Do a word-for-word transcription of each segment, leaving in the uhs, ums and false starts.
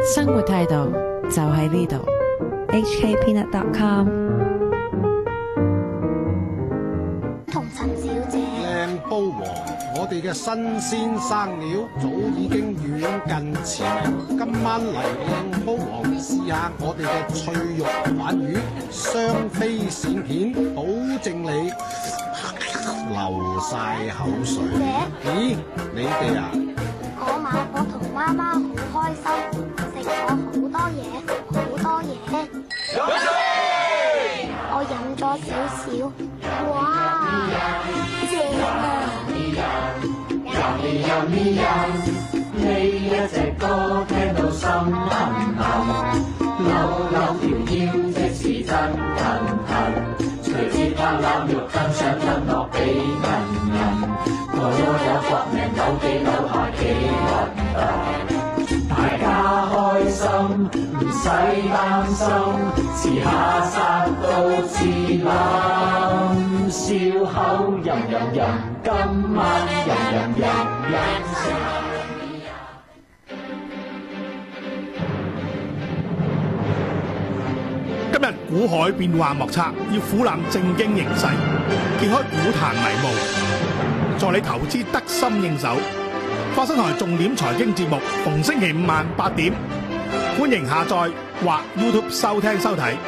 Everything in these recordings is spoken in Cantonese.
生活態度就喺呢度。 H K peanut dot com 同粉小姐， 靚煲王，我哋嘅新鮮生料早已經遠近馳名。今晚嚟靚煲王試下我哋嘅脆肉鯇魚，雙飛鱔片，保證你流晒口水。咦，你哋啊？ 嗰晚我同媽媽好開心，食咗好多嘢，好多嘢。我飲咗少少，哇，正啊！ 呢一隻歌聽到心痕痕，扭扭條腰即是真痕痕，隨節拍攬肉更想吞落俾人人，我有搏命扭幾扭下幾核突，大家開心唔使擔心，遲下殺到自冧，笑口吟吟吟，今晚吟吟吟吟。 今日股海變幻莫測，要俯覽正經形勢，揭開股壇迷霧，助你投資得心應手。花生台重點財經節目，逢星期五晚八點，歡迎下載或 YouTube 收聽收睇。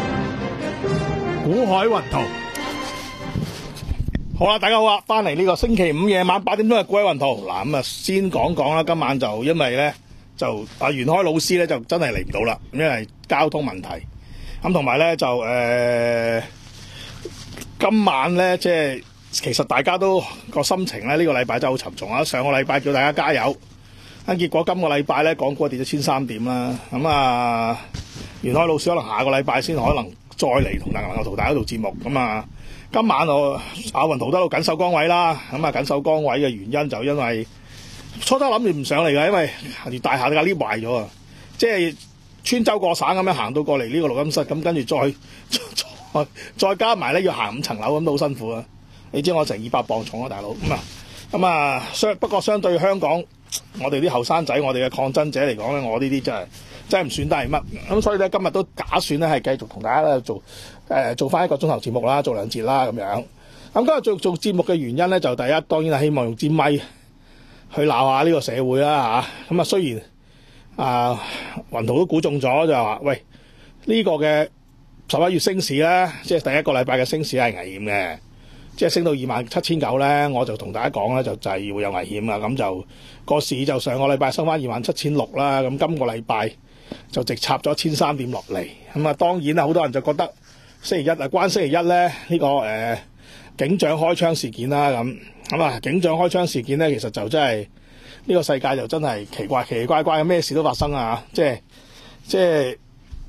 股海雲圖，好啦，大家好啊！翻嚟呢個星期五夜晚八點鐘嘅股海雲圖。嗱，咁啊，先講講啦。今晚就因為咧，就阿袁開老師咧就真係嚟唔到啦，因為交通問題。咁同埋咧就誒、呃，今晚咧即係其實大家都個心情咧呢、呢個禮拜真係好沉重啊！上個禮拜叫大家加油，咁結果今個禮拜咧港股跌咗千三點啦。咁啊，袁開老師可能下個禮拜先可能再嚟同大家同大家做節目。咁啊，今晚我阿雲圖都喺度緊守崗位啦。咁啊，緊守崗位嘅原因就因為初初諗住唔上嚟嘅，因為條大廈嘅 lift 壞咗啊，即係。穿州過省咁樣行到過嚟呢個錄音室，咁跟住再再再加埋咧要行五層樓咁都好辛苦啊！你知我成二百磅重啊，大佬咁啊咁啊相不過相對香港我哋啲後生仔，我哋嘅抗爭者嚟講咧，我呢啲真係真係唔算得係乜咁，所以咧今日都打算咧係繼續同大家咧做誒、呃、做翻一個鐘頭節目啦，做兩節啦咁樣。咁今日做做節目嘅原因咧，就第一當然係希望用支咪去鬧下呢個社會啦嚇。咁啊雖然啊，雲圖都估中咗就話，喂呢、這個嘅十一月升市咧，即係第一個禮拜嘅升市係危險嘅，即係升到二萬七千九咧，我就同大家講咧就就係會有危險啊。咁就個市就上個禮拜升翻二萬七千六啦，咁今個禮拜就直插咗千三點落嚟。咁啊當然啦，好多人就覺得星期一啊關星期一咧呢、這個誒、呃、警長開槍事件啦，咁咁啊警長開槍事件咧其實就真係。呢個世界就真係奇怪奇奇怪怪，咩事都發生啊！即係即係，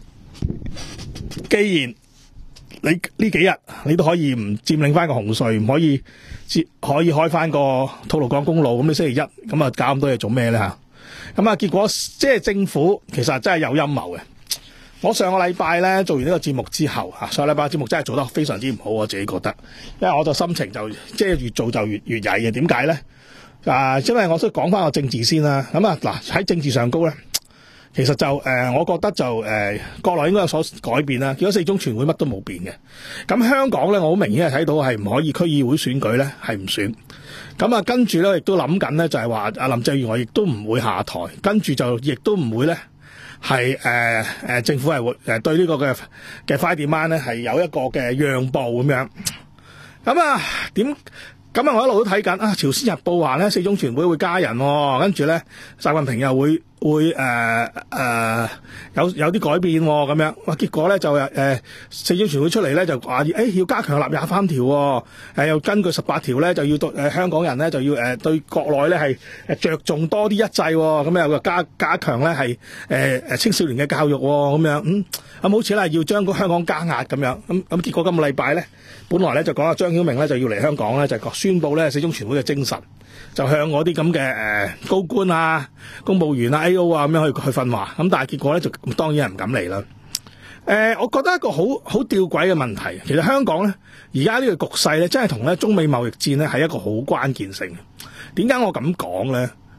既然你呢幾日你都可以唔佔領翻個紅隧，唔可以接可以開翻個吐露港公路，咁你星期一咁啊搞咁多嘢做咩咧嚇？咁啊結果即係政府其實真係有陰謀嘅。我上個禮拜咧做完呢個節目之後嚇，上個禮拜節目真係做得非常之唔好，我自己覺得，因為我就心情就即係越做就越越曳嘅。點解咧？啊，因為我都講翻個政治先啦。咁啊，嗱喺政治上高咧，其實就誒、呃，我覺得就誒、呃，國內應該有所改變啦。結果四中全會乜都冇變嘅。咁香港咧，我好明顯係睇到係唔可以區議會選舉咧，係唔選。咁啊，跟住咧亦都諗緊咧，就係話阿林鄭月娥亦都唔會下台，跟住就亦都唔會咧係誒誒政府係會誒對呢個嘅嘅快電班咧係有一個嘅讓步咁樣。咁啊點？咁啊，我一路都睇緊啊，《朝鮮日報》話咧四中全會會加人、哦，跟住咧習近平又會會誒誒、呃呃、有有啲改變咁、哦、樣，哇！結果咧就誒、呃、四中全會出嚟咧就話誒、欸、要加強立廿三條、哦，誒、呃、又根據十八條咧就要對誒、呃、香港人咧就要誒、呃、對國內咧係誒着重多啲一制、哦，咁又加加強咧係誒誒青少年嘅教育咁、哦、樣，嗯咁好似咧要將個香港加壓咁樣，咁咁結果今個禮拜咧。本來咧就講阿張曉明咧就要嚟香港咧就宣佈咧四中全會嘅精神，就向嗰啲咁嘅誒高官啊、公務員啊、A O 啊咁樣去去訓話，咁但係結果咧就當然係唔敢嚟啦。誒、呃，我覺得一個好好吊詭嘅問題，其實香港咧而家呢個局勢咧真係同咧中美貿易戰咧係一個好關鍵性。點解我咁講咧？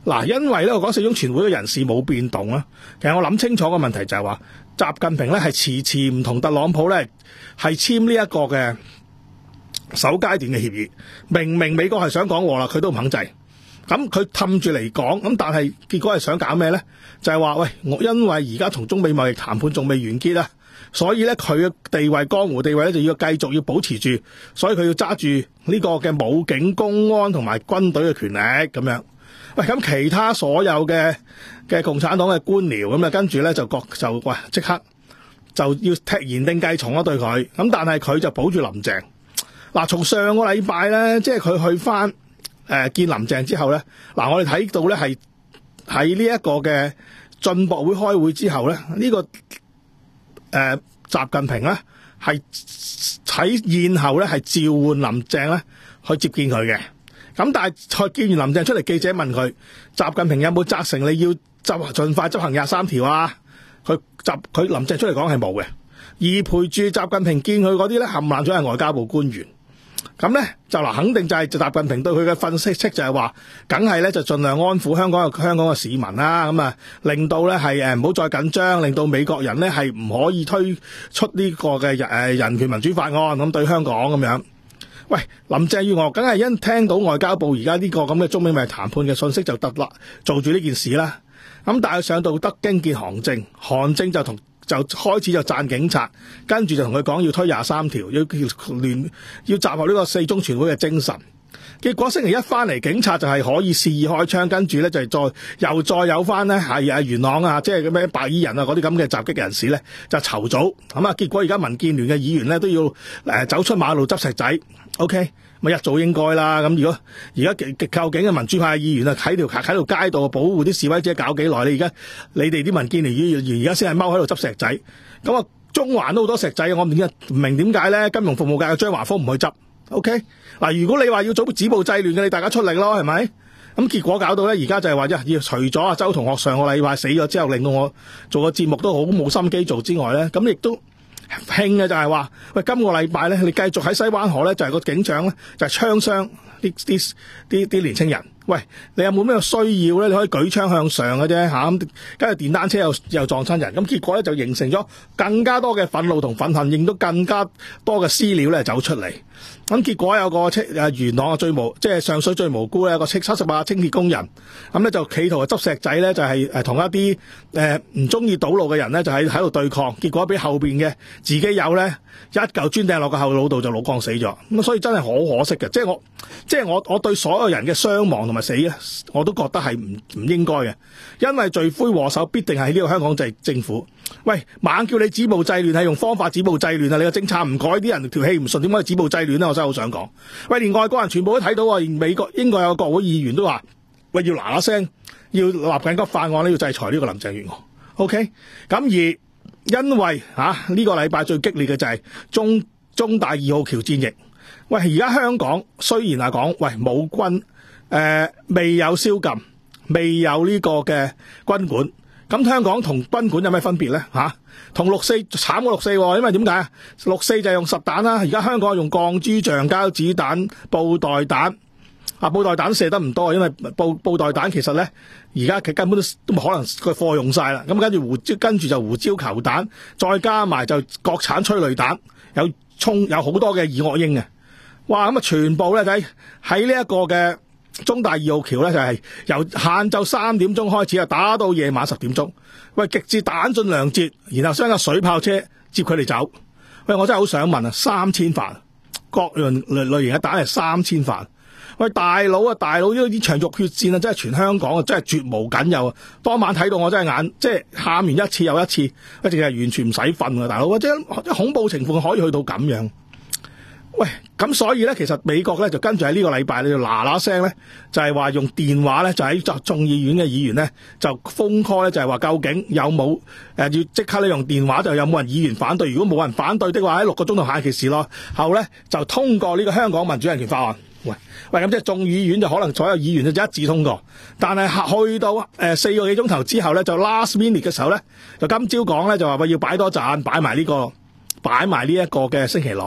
嗱，因為咧我講四中全會嘅人事冇變動啦，其實我諗清楚個問題就係話，習近平咧係遲遲唔同特朗普咧係簽呢一個嘅首階段嘅協議，明明美國係想講和啦，佢都唔肯制，咁佢氹住嚟講，咁但係結果係想搞咩咧？就係話喂，我因為而家同中美貿易談判仲未完結啊，所以咧佢嘅地位江湖地位咧就要繼續要保持住，所以佢要揸住呢個嘅武警、公安同埋軍隊嘅權力咁樣。喂，咁其他所有嘅嘅共產黨嘅官僚咁啊，跟住咧就各就喂即刻就要踢言定計從咯對佢，咁但係佢就保住林鄭。嗱，從上個禮拜咧，即係佢去翻誒、呃、見林鄭之後咧，嗱我哋睇到咧係喺呢一個嘅進博會開會之後咧，呢、這個誒、呃、習近平咧係喺宴後咧係召喚林鄭咧去接見佢嘅。咁但係再見完林鄭出嚟，記者問佢，習近平有冇責成你要執盡快執行廿三條啊？佢習佢林鄭出嚟講係冇嘅，而陪住習近平見佢嗰啲咧，冚唪唥都係外交部官員。咁咧就嗱，肯定就係習近平對佢嘅分析就係話，梗係咧就盡量安撫香港嘅香港嘅市民啦，咁啊令到咧係誒唔好再緊張，令到美國人咧係唔可以推出呢個嘅誒人權民主法案咁對香港咁樣。喂，林鄭月娥梗係因聽到外交部而家呢個咁嘅中美貿易談判嘅信息就得啦，做住呢件事啦。咁但係上到北京見韓正，韓正就同就開始就讚警察，跟住就同佢講要推廿三條，要聯要集合呢個四中全會嘅精神。結果星期一翻嚟，警察就係可以肆意開槍，跟住咧就係再又再有翻呢係啊元朗啊，即係咩白衣人啊嗰啲咁嘅襲擊人士咧就籌組咁啊。結果而家民建聯嘅議員咧都要誒走出馬路執石仔。OK， 咪一早應該啦。咁如果而家究竟嘅民主派議員啊喺條喺條街度保護啲示威者搞幾耐？你而家你哋啲民建聯議員而家先係踎喺度執石仔。咁啊，中環都好多石仔，我唔唔明點解咧？金融服務界嘅張華峰唔去執。OK， 嗱，如果你話要早止暴制亂嘅，你大家出力咯，係咪？咁結果搞到咧，而家就係話啫，要除咗阿周同學上個禮拜死咗之後，令到我做個節目都好冇心機做之外咧，咁亦都興嘅就係話，喂，今個禮拜咧，你繼續喺西灣河咧，就係個警長咧，就係槍傷啲啲啲啲年青人。喂，你有冇咩需要咧？你可以舉槍向上嘅啫嚇，咁跟住電單車又又撞親人，咁結果咧就形成咗更加多嘅憤怒同憤恨，亦都更加多嘅私料咧走出嚟。咁結果有個清誒元朗嘅最無，即係上水最無辜咧，有個七十八清潔工人，咁咧就企圖執石仔咧，就係誒同一啲誒唔中意堵路嘅人咧，就喺喺度對抗，結果俾後邊嘅自己友咧一嚿磚掟落個後腦度就腦幹死咗。咁所以真係好可惜嘅，即係我即係我我對所有人嘅傷亡同埋死咧，我都覺得係唔唔應該嘅，因為罪魁禍首必定係呢個香港政政府。喂，猛叫你止暴制亂係用方法止暴制亂啊！你個政策唔改，啲人條氣唔順，點可以止暴制亂咧？我真係好想講。喂，連外國人全部都睇到啊！連美國、英國有個國會議員都話：喂，要嗱嗱聲要立緊急法案咧，要制裁呢個林鄭月娥。OK， 咁而因為嚇呢、啊呢個禮拜最激烈嘅就係中中大二號橋戰役。喂，而家香港雖然係講喂冇軍誒、呃、未有宵禁，未有呢個嘅軍管。咁香港同軍管有咩分別咧？嚇、啊，同六四慘過六四喎，因為點解啊？六四就係用實彈啦，而家香港係用鋼珠、橡膠子彈、布袋彈。啊，布袋彈射得唔多，因為布布袋彈其實咧，而家佢根本都都冇可能個貨用晒啦。咁跟住胡椒，跟住就胡椒球彈，再加埋就國產催淚彈，有衝有好多嘅二惡英嘅。哇！咁啊，全部咧喺喺呢一個嘅中大二號橋咧，就係、是、由晏晝三點鐘開始啊，打到夜晚十點鐘。喂，極致彈盡糧絕，然後將架水炮車接佢哋走。喂，我真係好想問啊，三千發各樣類類型嘅彈係三千發。喂，大佬啊，大佬呢啲場肉血戰啊，真係全香港啊，真係絕無僅有啊！當晚睇到我真係眼，即係喊完一次又一次，一直係完全唔使瞓啊，大佬，即係恐怖情況可以去到咁樣。喂，咁所以咧，其實美國咧就跟住喺呢個禮拜咧就嗱嗱聲咧，就係話用電話咧，就喺眾議院嘅議員咧就封 call 咧，就係話究竟有冇誒、呃、要即刻咧用電話，就有冇人議員反對？如果冇人反對的話，喺六個鐘頭下期事咯，後咧就通過呢個香港民主人權法案。喂喂，咁即係眾議院就可能所有議員就一致通過，但係去到誒、呃、四個幾鐘頭之後咧，就 last minute 嘅時候咧，就今朝講咧就話喂要擺多陣，擺埋呢個擺埋呢一個嘅星期六。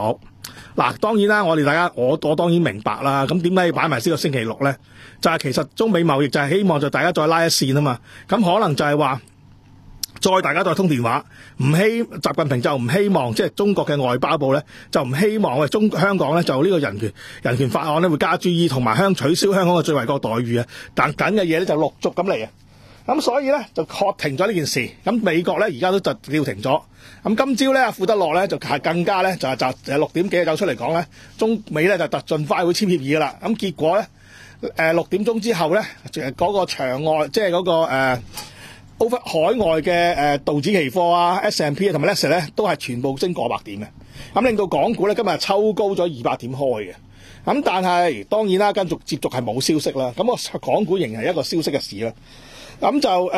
嗱，當然啦，我哋大家我我當然明白啦。咁點解要擺埋呢個星期六咧？就係、是、其實中美貿易就係希望就大家再拉一線啊嘛。咁可能就係話再大家再通電話，唔希習近平就唔希望即係、就是、中國嘅外交部咧就唔希望喂中香港咧就呢個人權人權法案咧會加注意，同埋香取消香港嘅最惠國待遇啊等等嘅嘢咧就陸續咁嚟啊。咁所以咧就確停咗呢件事。咁美國咧而家都就叫停咗。咁今朝咧阿富德洛咧就係更加咧就係就誒六點幾走出嚟講咧，中美咧就特盡快會簽協議噶啦。咁結果咧誒六點鐘之後咧，誒嗰個場外即係嗰個誒 over 海外嘅誒道指期貨啊 S and P 同埋 Nasdaq 咧都係全部升過百點嘅。咁令到港股咧今日抽高咗二百點開嘅。咁但係當然啦，跟住接續係冇消息啦。咁個港股仍然係一個消息嘅市啦。咁就誒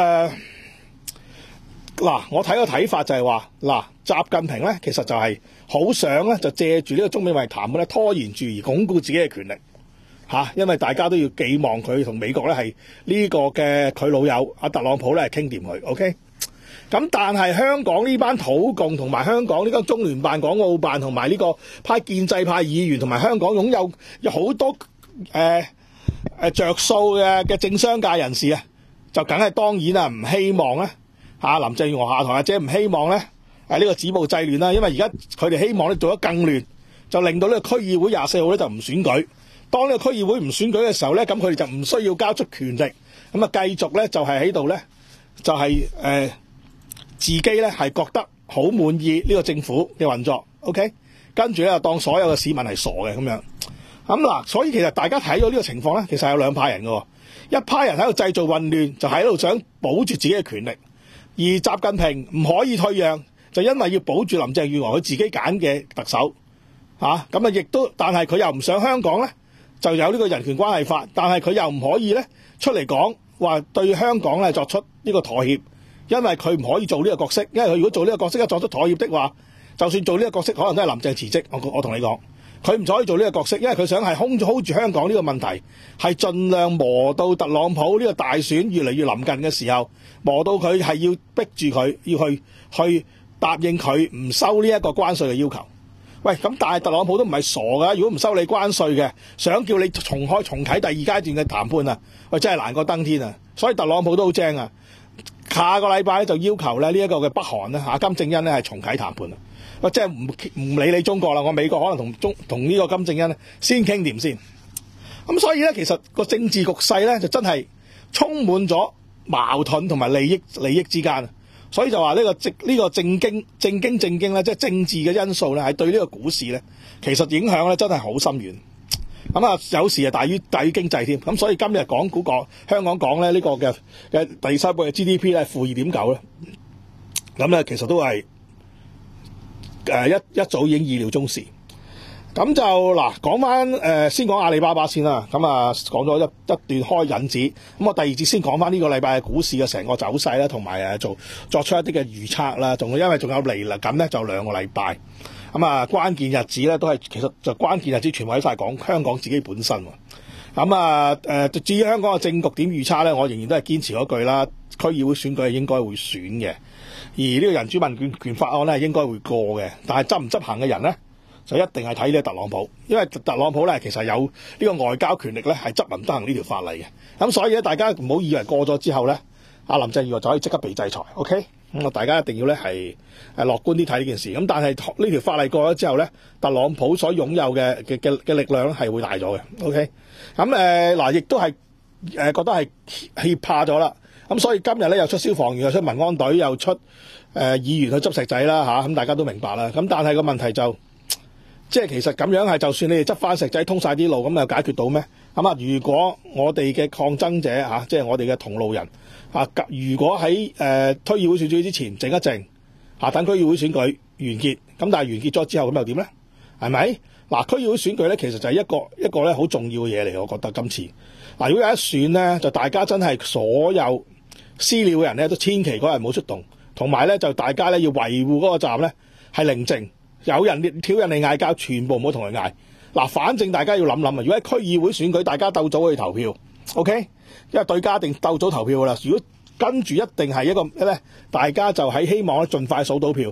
嗱、呃，我睇個睇法就係話嗱，習近平咧其實就係好想咧就借住呢個中美貿易談判咧拖延住而鞏固自己嘅權力嚇、啊，因為大家都要寄望佢同美國咧係呢個嘅佢老友阿特朗普咧係傾掂佢 ，OK？ 咁但係香港呢班土共同埋香港呢個中聯辦、港澳辦同埋呢個派建制派議員同埋香港擁有有好多誒誒著數嘅嘅政商界人士啊！就梗係當然啊，唔希望咧嚇林鄭月娥下台，或者唔希望咧誒呢個止暴制亂啦。因為而家佢哋希望咧做得更亂，就令到呢個區議會廿四號咧就唔選舉。當呢個區議會唔選舉嘅時候咧，咁佢哋就唔需要交出權力，咁啊繼續咧就係喺度咧就係、是、誒、呃、自己咧係覺得好滿意呢個政府嘅運作。OK， 跟住咧就當所有嘅市民係傻嘅咁樣。咁嗱，所以其實大家睇到呢個情況咧，其實有兩派人嘅。一派人喺度製造混亂，就喺度想保住自己嘅權力；而習近平唔可以退讓，就因為要保住林鄭月娥佢自己揀嘅特首嚇。咁啊，亦都但係佢又唔想香港咧就有呢個人權關係法，但係佢又唔可以咧出嚟講話對香港咧作出呢個妥協，因為佢唔可以做呢個角色，因為佢如果做呢個角色一作出妥協的話，就算做呢個角色，可能都係林鄭辭職。我我同你講。佢唔可以做呢個角色，因為佢想係 hold 住 hold 住香港呢個問題，係盡量磨到特朗普呢個大選越嚟越臨近嘅時候，磨到佢係要逼住佢要去去答應佢唔收呢一個關稅嘅要求。喂，咁但係特朗普都唔係傻噶，如果唔收你關稅嘅，想叫你重開重啟第二階段嘅談判啊，喂真係難過登天啊！所以特朗普都好精啊，下個禮拜咧就要求咧呢一個嘅北韓咧嚇金正恩咧係重啟談判啊！我即係唔唔理你中國啦，我美國可能同中同呢個金正恩咧先傾掂先。咁所以咧，其實個政治局勢咧就真係充滿咗矛盾同埋利益利益之間。所以就話呢個正呢個正經正經正經咧，即係政治嘅因素咧，係對呢個股市咧，其實影響咧真係好深遠。咁啊，有時係大於大於經濟添。咁所以今日港股講香港講咧呢個嘅嘅第三季嘅 G D P 咧負二點九咧，咁咧其實都係。誒一一早已經意料中事，咁就嗱講翻誒先講阿里巴巴先啦，咁啊講咗一一段開引子，咁我第二節先講翻呢個禮拜嘅股市嘅成個走勢啦，同埋誒做作出一啲嘅預測啦，仲因為仲有嚟啦，咁咧就兩個禮拜，咁啊關鍵日子咧都係其實就關鍵日子全部喺晒講香港自己本身喎，咁啊誒至於香港嘅政局點預測咧，我仍然都係堅持嗰句啦，區議會選舉係應該會選嘅。而呢個人主問權權法案咧應該會過嘅，但係執唔執行嘅人咧就一定係睇呢個特朗普，因為特朗普咧其實有呢個外交權力咧係執唔得行呢條法例嘅。咁所以咧大家唔好以為過咗之後咧，阿林鄭月娥就可以即刻被制裁。OK， 咁啊大家一定要咧係誒樂觀啲睇呢件事。咁但係呢條法例過咗之後咧，特朗普所擁有嘅嘅嘅嘅力量咧係會大咗嘅。OK， 咁誒嗱亦都係誒覺得係脅怕咗啦。咁所以今日咧又出消防員，又出民安隊，又出誒、呃、議員去執石仔啦嚇，咁、啊、大家都明白啦。咁但係個問題就，即係其實咁樣係，就算你哋執翻石仔通晒啲路，咁又解決到咩？咁啊，如果我哋嘅抗爭者嚇、啊，即係我哋嘅同路人啊，如果喺誒、呃、推議會選舉之前靜一靜嚇、啊，等區議會選舉完結，咁但係完結咗之後咁又點咧？係咪？嗱、啊，區議會選舉咧，其實就係一個一個咧好重要嘅嘢嚟，我覺得今次嗱、啊，如果有一選咧，就大家真係所有私了嘅人咧都千祈嗰日唔好出動，同埋咧就大家咧要維護嗰個站咧係寧靜，有人挑人嚟嗌交，全部唔好同佢嗌。嗱，反正大家要諗諗啊，如果喺區議會選舉，大家鬥早去投票 ，OK， 因為對家一定鬥早投票噶啦。如果跟住一定係一個咧，大家就喺希望咧盡快數到票，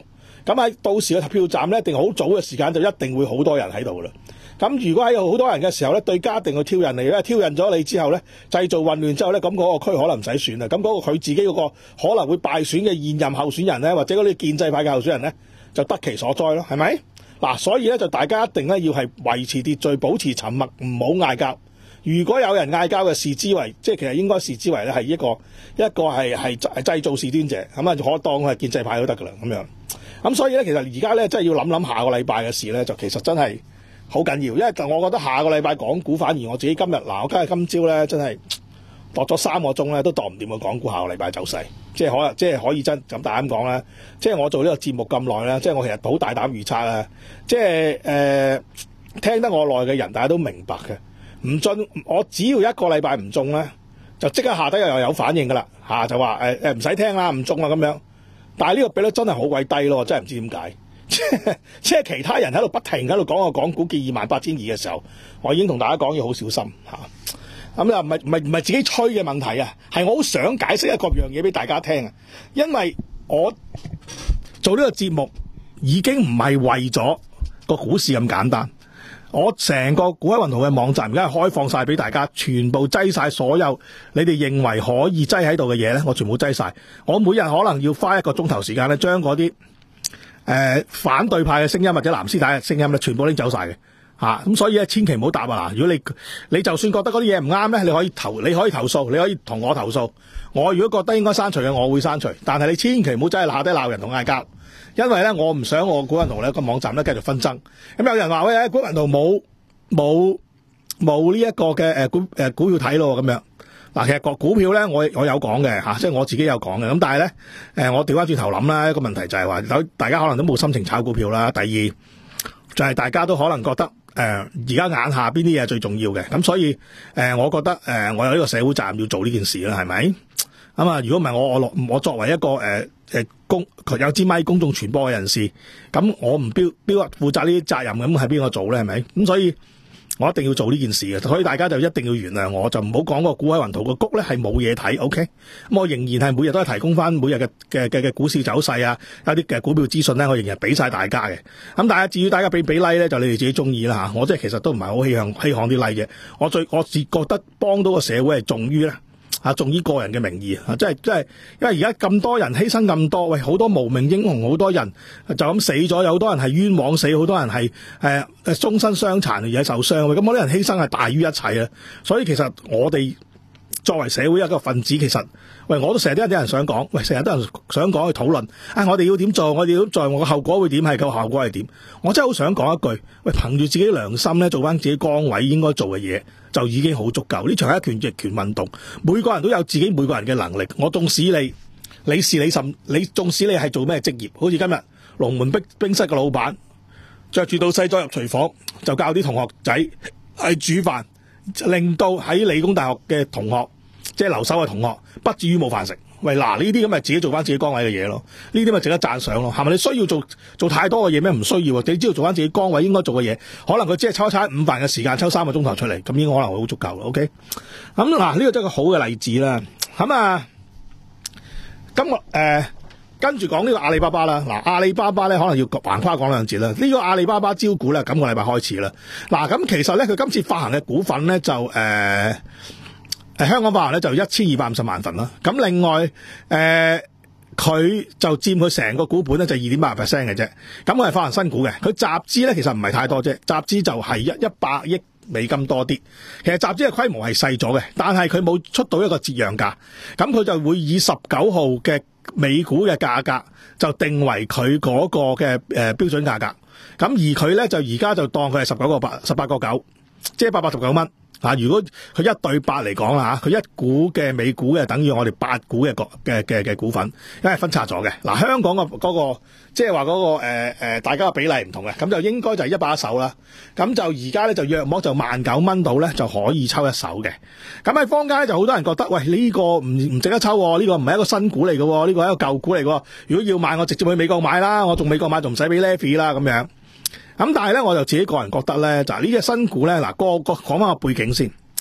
咁喺到時嘅投票站咧，一定好早嘅時間就一定會好多人喺度啦。咁如果喺好多人嘅時候咧，對家一定去挑釁你咧，挑釁咗你之後咧，製造混亂之後咧，咁嗰個區可能唔使選啦。咁嗰個佢自己嗰個可能會敗選嘅現任候選人咧，或者嗰啲建制派嘅候選人咧，就得其所哉咯，係咪？嗱，所以咧就大家一定咧要係維持秩序，保持沉默，唔好嗌交。如果有人嗌交嘅，視之為即係其實應該視之為咧係一個一個係係製造事端者，咁啊可當係建制派都得噶啦咁樣。咁所以咧，其實而家咧真係要諗諗下個禮拜嘅事咧，就其實真係好緊要，因為我覺得下個禮拜港股反而我自己今日嗱，我今日今朝咧真係度咗三個鐘咧都度唔掂個港股下個禮拜走勢，即係可能即係可以真咁大膽講啦。即係我做呢個節目咁耐啦，即係我其實好大膽預測啦。即係誒、呃、聽得我耐嘅人，大家都明白嘅。唔中，我只要一個禮拜唔中咧，就即刻下低又有反應噶啦嚇，就話誒誒唔使聽啦，唔中啦咁樣。但係呢個比率真係好鬼低咯，真係唔知點解。即係即係其他人喺度不停喺度講個港股見二萬八千二嘅時候，我已經同大家講要好小心嚇。咁又唔係唔係唔係自己吹嘅問題啊，係我好想解釋一個樣嘢俾大家聽啊。因為我做呢個節目已經唔係為咗個股市咁簡單。我成個股海雲圖嘅網站而家係開放晒俾大家，全部擠晒所有你哋認為可以擠喺度嘅嘢咧，我全部擠晒。我每日可能要花一個鐘頭時間咧，將嗰啲誒反對派嘅聲音或者藍絲帶嘅聲音咧，全部拎走晒嘅嚇。咁所以咧，千祈唔好答啊！嗱，如果你你就算覺得嗰啲嘢唔啱咧，你可以投你可以投訴，你可以同我投訴。我如果覺得應該刪除嘅，我會刪除。但係你千祈唔好真係下低鬧人同嗌交。因為咧，我唔想我股雲圖咧個網站咧繼續紛爭。咁有人話喂，股雲圖冇冇冇呢一個嘅誒股誒股票睇咯咁樣。嗱，其實個股票咧，我我有講嘅嚇，即係我自己有講嘅。咁但係咧，誒我調翻轉頭諗啦，一個問題就係話，大家可能都冇心情炒股票啦。第二就係大家都可能覺得誒而家眼下邊啲嘢係最重要嘅。咁所以誒，我覺得誒我有呢個社會責任要做呢件事啦，係咪？咁啊，如果唔係我我落我作為一個誒誒公有支咪公眾傳播嘅人士，咁我唔標標負責呢啲責任，咁係邊個做咧？係咪？咁所以我一定要做呢件事嘅，所以大家就一定要原諒我，就唔好講個股海雲圖個谷咧係冇嘢睇 ，OK？咁我仍然係每日都係提供翻每日嘅嘅嘅嘅股市走勢啊，有啲嘅股票資訊咧，我仍然俾晒大家嘅。咁但係至於大家俾俾 like 咧，就你哋自己中意啦嚇。我即係其實都唔係好稀罕稀罕啲 like 嘅，我最我只覺得幫到個社會係重於咧。啊，重於個人嘅名義啊，即係即係，因為而家咁多人犧牲咁多，喂，好多無名英雄，好多人就咁死咗，有好多人係冤枉死，好多人係誒誒終身傷殘而係受傷，咁嗰啲人犧牲係大於一切啊！所以其實我哋作為社會一個分子，其實喂，我都成日都有啲人想講，喂，成日都有人想講去討論，啊，我哋要點做，我哋要做，我個後果會點，係個效果係點？我真係好想講一句，喂，憑住自己良心咧，做翻自己崗位應該做嘅嘢，就已經好足夠。呢場係一拳逆權運動，每個人都有自己每個人嘅能力。我縱使你，你是你甚，你縱使你係做咩職業，好似今日龍門冰冰室嘅老闆，着住到西裝入廚房，就教啲同學仔係煮飯，令到喺理工大學嘅同學，即係留守嘅同學，不至於冇飯食。喂，嗱，呢啲咁咪自己做翻自己崗位嘅嘢咯，呢啲咪值得讚賞咯，係咪？你需要做做太多嘅嘢咩？唔需要，你只要做翻自己崗位應該做嘅嘢，可能佢只係抽一餐午飯嘅時間，抽三個鐘頭出嚟，咁應該可能會好足夠咯。OK，咁嗱，呢個真係個好嘅例子啦。咁啊，今個誒跟住講呢個阿里巴巴啦。嗱，阿里巴巴咧可能要橫跨講兩節啦。呢、這個阿里巴巴招股咧，今個禮拜開始啦。嗱，咁其實咧佢今次發行嘅股份咧就誒。呃誒，香港發行咧就一千二百五十萬份啦。咁另外，誒、呃，佢就佔佢成個股本咧就二點八 percent 嘅啫。咁佢係發行新股嘅，佢集資咧其實唔係太多啫，集資就係一一百億美金多啲。其實集資嘅規模係細咗嘅，但係佢冇出到一個折讓價，咁佢就會以十九號嘅美股嘅價格就定為佢嗰個嘅誒、呃、標準價格。咁而佢咧就而家就當佢係十九個八，十八個九，即係八百十九蚊。啊！如果佢一對八嚟講啦嚇，佢一股嘅美股嘅等於我哋八股嘅嘅嘅嘅股份，因為分拆咗嘅。嗱、啊，香港嘅嗰、嗰個即係話嗰個誒、呃、大家嘅比例唔同嘅，咁就應該就係一把手啦。咁就而家咧就約莫就萬九蚊到咧就可以抽一手嘅。咁喺坊間咧就好多人覺得，喂，呢、呢個唔唔值得抽喎，呢、呢個唔係一個新股嚟嘅喎，呢、呢個係一個舊股嚟嘅喎。如果要買，我直接去美國買啦，我仲美國買仲唔使俾 levy 啦咁樣。咁但係咧，我就自己個人覺得咧，就係呢隻新股咧，嗱個個講翻個背景先。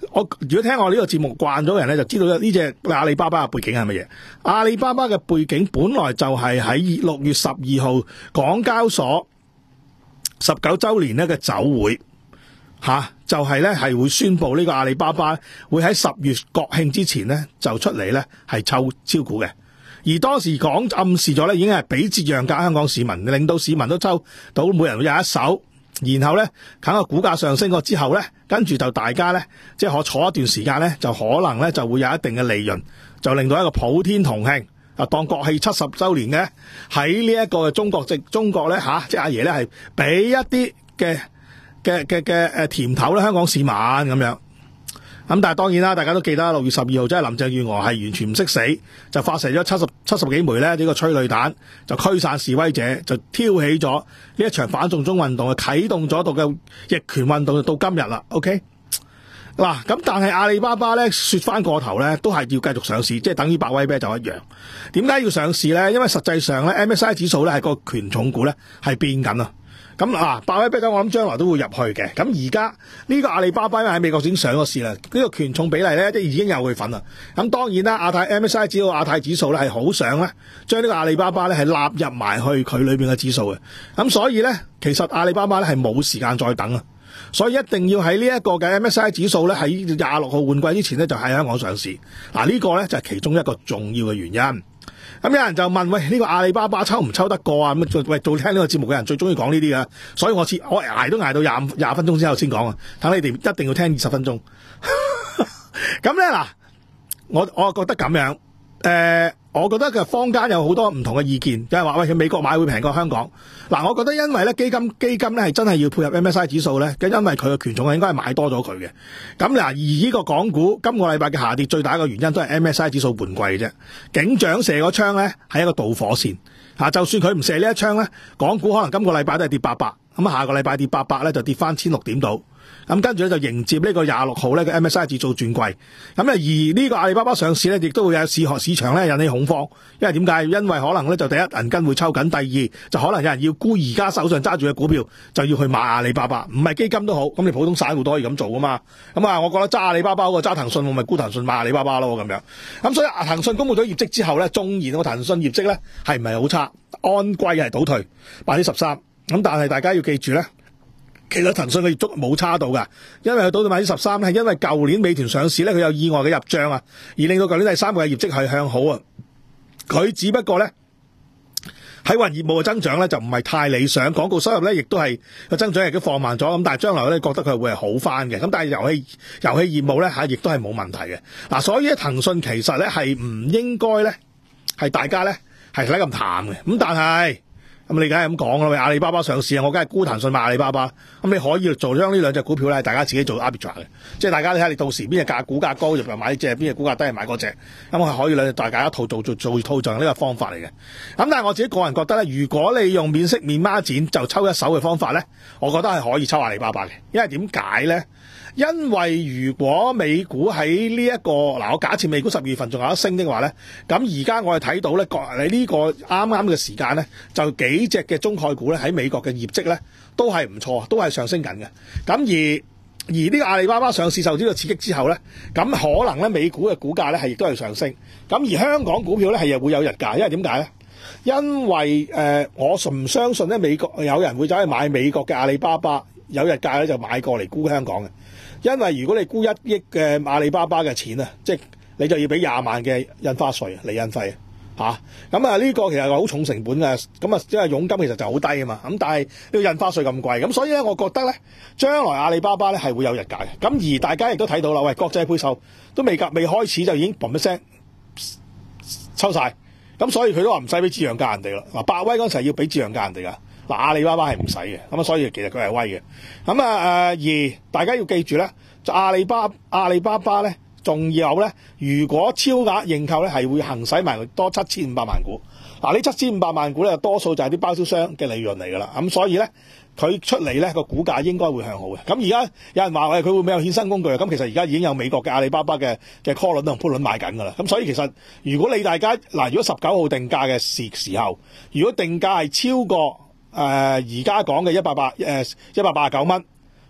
我如果聽我呢個節目慣咗嘅人咧，就知道呢隻阿里巴巴嘅背景係乜嘢。阿里巴巴嘅背景本來就係喺六月十二號港交所十九週年咧嘅酒會吓、啊，就係咧係會宣布呢個阿里巴巴會喺十月國慶之前咧就出嚟咧係抽招股嘅。而當時講暗示咗咧，已經係俾折讓價香港市民，令到市民都抽到每人會有一手。然後咧，等個股價上升過之後咧，跟住就大家咧，即係可坐一段時間咧，就可能咧就會有一定嘅利潤，就令到一個普天同慶啊！當國慶七十週年嘅喺呢一個中國直中國咧吓，即係阿爺咧係俾一啲嘅嘅嘅嘅誒甜頭咧，香港市民咁樣。咁但係當然啦，大家都記得六月十二號，即係林鄭月娥係完全唔識死，就發射咗七十七十幾枚咧呢個催淚彈，就驅散示威者，就挑起咗呢一場反送中運動，就啟動咗到嘅逆權運動，就到今日啦。OK， 嗱咁，但係阿里巴巴咧說翻過頭咧，都係要繼續上市，即係等於百威啤酒一樣。點解要上市咧？因為實際上咧 M S C I 指數咧係個權重股咧係變緊啊。咁啊，百威啤酒我諗將來都會入去嘅。咁而家呢個阿里巴巴喺美國已經上咗市啦，呢、這個權重比例咧即已經有佢份啦。咁當然啦，亞太 M S C I 指數亞太指數咧係好想咧將呢個阿里巴巴咧係納入埋去佢裏邊嘅指數嘅。咁所以咧，其實阿里巴巴咧係冇時間再等啊，所以一定要喺呢一個嘅 M S C I 指數咧喺廿六號換季之前咧就喺香港上市。嗱、這、呢個咧就係其中一個重要嘅原因。咁有人就問：喂，呢、這個阿里巴巴抽唔抽得過啊？咁喂，做聽呢個節目嘅人最中意講呢啲㗎，所以我切我捱都捱到廿廿分鐘之後先講啊！等你哋一定要聽二十分鐘。咁咧嗱，我我覺得咁樣，誒、呃，我覺得嘅坊間有好多唔同嘅意見，就係話喂，去美國買會平過香港。嗱，我覺得因為咧基金基金咧係真係要配合 M S C I 指數咧，因為佢嘅權重係應該係買多咗佢嘅。咁嗱，而呢個港股今個禮拜嘅下跌最大一個原因都係 M S C I 指數換季啫。警長射嗰槍咧係一個導火線嚇，就算佢唔射呢一槍咧，港股可能今個禮拜都係跌八百，咁下個禮拜跌八百咧就跌翻千六點度。咁跟住咧就迎接呢個廿六號呢個 M S C I 指數轉季，咁而呢個阿里巴巴上市咧，亦都會有市學市場咧引起恐慌，因為點解？因為可能咧就第一銀根會抽緊，第二就可能有人要沽而家手上揸住嘅股票，就要去買阿里巴巴，唔係基金都好，咁你普通散戶都可以咁做噶嘛。咁啊，我覺得揸阿里巴巴好過揸騰訊，我咪沽騰訊買阿里巴巴咯咁樣。咁所以騰訊公布咗業績之後咧，縱然個騰訊業績咧係唔係好差，按季係倒退百分之十三，咁但係大家要記住咧。其實騰訊嘅業績冇差到噶，因為佢倒到百分之十三係因為舊年美團上市咧，佢有意外嘅入賬啊，而令到舊年第三季嘅業績係向好啊。佢只不過咧喺運業務嘅增長咧就唔係太理想，廣告收入咧亦都係個增長亦都放慢咗。咁但係將來咧覺得佢會係好翻嘅。咁但係遊戲遊戲業務咧吓亦都係冇問題嘅。嗱，所以咧騰訊其實咧係唔應該咧係大家咧係睇得咁淡嘅。咁但係。咁你梗係咁講啦，阿里巴巴上市啊，我梗係沽騰訊買阿里巴巴。咁你可以做將呢兩隻股票咧，大家自己做 arbitrage 嘅，即係大家睇下你到時邊隻價股價高就買呢隻，邊隻股價低就買嗰隻。咁我係可以兩隻大家一套做做做套就係呢個方法嚟嘅。咁但係我自己個人覺得咧，如果你用免息免孖展就抽一手嘅方法咧，我覺得係可以抽阿里巴巴嘅，因為點解咧？因為如果美股喺呢一個嗱，我假設美股十二月份仲有得升的話咧，咁而家我哋睇到咧，你呢個啱啱嘅時間咧，就幾隻嘅中概股咧喺美國嘅業績咧都係唔錯，都係上升緊嘅。咁而而呢個阿里巴巴上市受呢個刺激之後咧，咁可能咧美股嘅股價咧係亦都係上升。咁而香港股票咧係又會有日價，因為點解咧？因為誒、呃，我唔相信咧美國有人會走去買美國嘅阿里巴巴有日價咧就買過嚟沽香港嘅。因為如果你沽一億嘅阿里巴巴嘅錢啊，即係你就要俾廿萬嘅印花稅、厘印費嚇。咁啊呢個其實好重成本嘅，咁啊因為佣金其實就好低啊嘛。咁但係呢個印花稅咁貴，咁所以咧，我覺得咧，將來阿里巴巴咧係會有日價嘅。咁而大家亦都睇到啦，喂，國際配售都未及未開始就已經嘣一聲抽晒，咁所以佢都話唔使俾折讓價人哋啦。嗱，百威嗰陣時係要俾折讓價人哋噶。嗱，阿里巴巴係唔使嘅，咁啊，所以其實佢係威嘅。咁啊，誒，而大家要記住咧，就阿里巴阿里巴巴咧，仲有咧，如果超額認購咧，係會行使埋多七千五百萬股。嗱，呢七千五百萬股咧，多數就係啲包銷商嘅利潤嚟噶啦。咁所以咧，佢出嚟咧個股價應該會向好嘅。咁而家有人話喂，佢會唔會有衍生工具啊？咁其實而家已經有美國嘅阿里巴巴嘅嘅 call 輪同 put 輪買緊噶啦。咁所以其實如果你大家嗱，如果十九號定價嘅時時候，如果定價係超過誒而家講嘅一百八誒一百八十九蚊，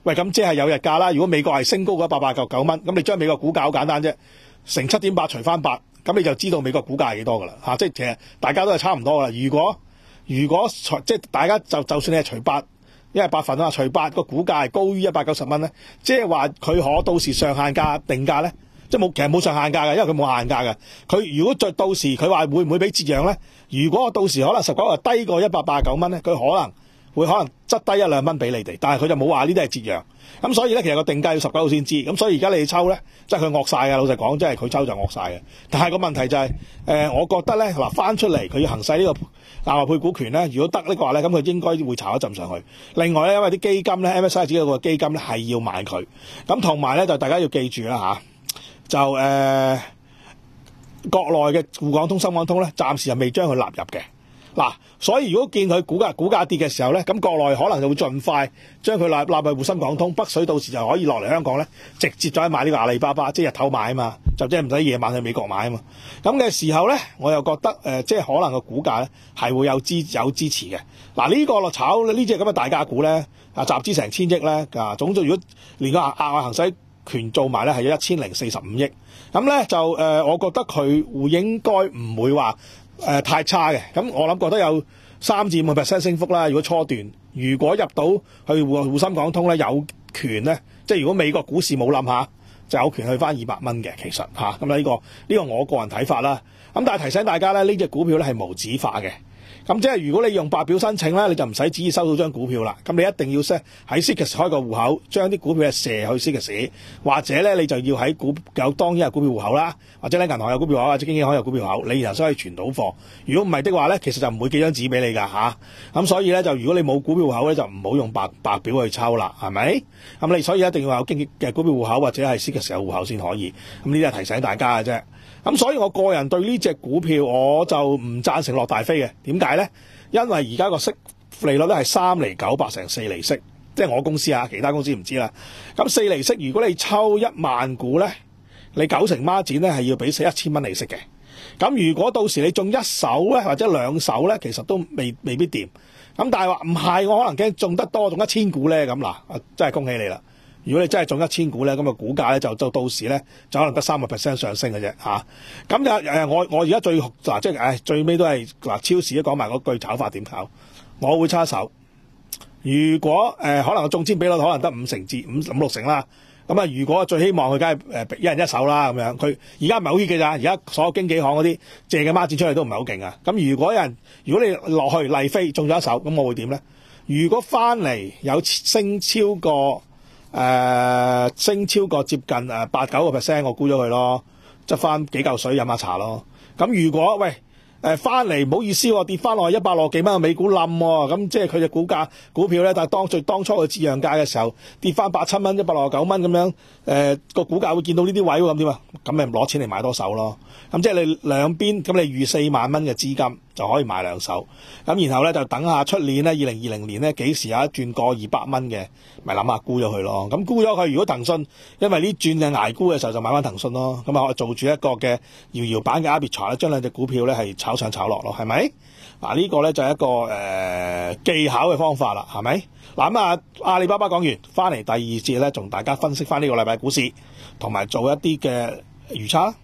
喂，咁即係有日價啦。如果美國係升高嗰一百八十九蚊，咁你將美國股價好簡單啫，乘七點八除翻八，咁你就知道美國股價係幾多噶啦嚇。即係其實大家都係差唔多噶啦。如果如果即係大家就就算你係除八，因為八份啊，除八個股價係高於一百九十蚊咧，即係話佢可到時上限價定價咧，即係冇其實冇上限價嘅，因為佢冇限價嘅。佢如果再到時佢話會唔會俾折讓咧？如果到時可能十九日低過一百八十九蚊咧，佢可能會可能執低一兩蚊俾你哋，但係佢就冇話呢啲係折讓。咁所以咧，其實個定價要十九號先知。咁所以而家你抽咧，即係佢惡晒嘅。老實講，即係佢抽就惡晒嘅。但係個問題就係、是，誒、呃，我覺得咧嗱，翻出嚟佢要行使呢個額外配股權咧，如果得呢個話咧，咁佢應該會炒一陣上去。另外咧，因為啲基金咧 ，M S C I 自己個基金咧係要買佢。咁同埋咧，就大家要記住啦吓，就誒、呃、國內嘅滬港通、深港通咧，暫時又未將佢納入嘅。嗱，所以如果見佢股價股價跌嘅時候咧，咁國內可能就會盡快將佢納納入滬深港通，北水到時就可以落嚟香港咧，直接再買呢個阿里巴巴，即係日頭買啊嘛，就即係唔使夜晚去美國買啊嘛。咁嘅時候咧，我又覺得誒、呃，即係可能個股價咧係會有支有支持嘅。嗱、這個，呢個落炒呢隻咁嘅大價股咧，啊集資成千億咧，啊總之如果連個額外行使權做埋咧係有一千零四十五億，咁咧就誒、呃，我覺得佢會應該唔會話。誒、呃、太差嘅，咁我諗覺得有三至五個 percent 升幅啦。如果初段，如果入到去滬滬深港通咧，有權咧，即係如果美國股市冇冧下，就有權去翻二百蚊嘅。其實嚇，咁咧呢個呢、呢個我個人睇法啦。咁但係提醒大家咧，呢隻股票咧係無紙化嘅。咁即係如果你用白表申請咧，你就唔使旨意收到張股票啦。咁你一定要 set 喺 C K S 開個戶口，將啲股票射去 C K S， 或者咧你就要喺股有當然係股票戶口啦，或者咧銀行有股票戶口，或者經紀行有股票戶口，你然後先可以存到貨。如果唔係的話咧，其實就唔會寄張紙俾你㗎吓。咁、啊、所以咧就如果你冇股票戶口咧，就唔好用白白表去抽啦，係咪？咁你所以一定要有經紀嘅股票戶口或者係 C K S 有戶口先可以。咁呢啲係提醒大家嘅啫。咁所以我個人對呢隻股票我就唔贊成落大飛嘅。點解咧？因為而家個息利率咧係三厘九八成四厘息，即係我公司啊，其他公司唔知啦。咁四厘息，如果你抽一萬股咧，你九成孖展咧係要俾四一千蚊利息嘅。咁如果到時你中一手咧或者兩手咧，其實都未未必掂。咁但係話唔係，我可能驚中得多，中一千股咧咁嗱，真係恭喜你啦！如果你真係中一千股咧，咁個股價咧就就到時咧就可能得三個 percent 上升嘅啫嚇。咁就誒我我而家最嗱、啊、即係誒最尾都係嗱、啊、超市都講埋嗰句炒法點炒，我會差手。如果誒、呃、可能個中籤比率可能得五成至五五六成啦。咁啊，如果最希望佢梗係誒一人一手啦咁樣。佢而家唔係好 hit 嘅咋，而家所有經紀行嗰啲借嘅孖展出嚟都唔係好勁啊。咁如果有人如果你落去麗飛中咗一手，咁我會點咧？如果翻嚟有升超過誒、呃、升超過接近誒八九個 percent， 我沽咗佢咯，執翻幾嚿水飲下茶咯。咁如果喂誒翻嚟唔好意思喎，跌翻落去一百六幾蚊嘅美股冧喎，咁即係佢嘅股價股票咧，但係當最當初嘅折讓價嘅時候跌翻八七蚊、一百六十九蚊咁樣，誒、呃、個股價會見到呢啲位喎，咁點啊？咁咪攞錢嚟買多手咯。咁即係你兩邊，咁你預四萬蚊嘅資金就可以買兩手。咁然後咧就等下出年咧，二零二零年咧幾時有一轉過二百蚊嘅，咪諗下沽咗佢咯。咁沽咗佢，如果騰訊因為呢轉嘅捱沽嘅時候就買翻騰訊咯。咁啊我做住一個嘅搖搖板嘅 arbitrage 咧，將兩隻股票咧係炒上炒落咯，係咪？嗱、這個、呢個咧就係、是、一個誒、呃、技巧嘅方法啦，係咪？嗱咁啊阿里巴巴講完，翻嚟第二節咧，同大家分析翻呢個禮拜股市，同埋做一啲嘅預測。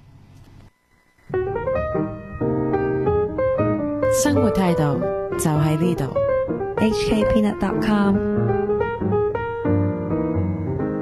生活態度就喺呢度。 H K Peanut dot com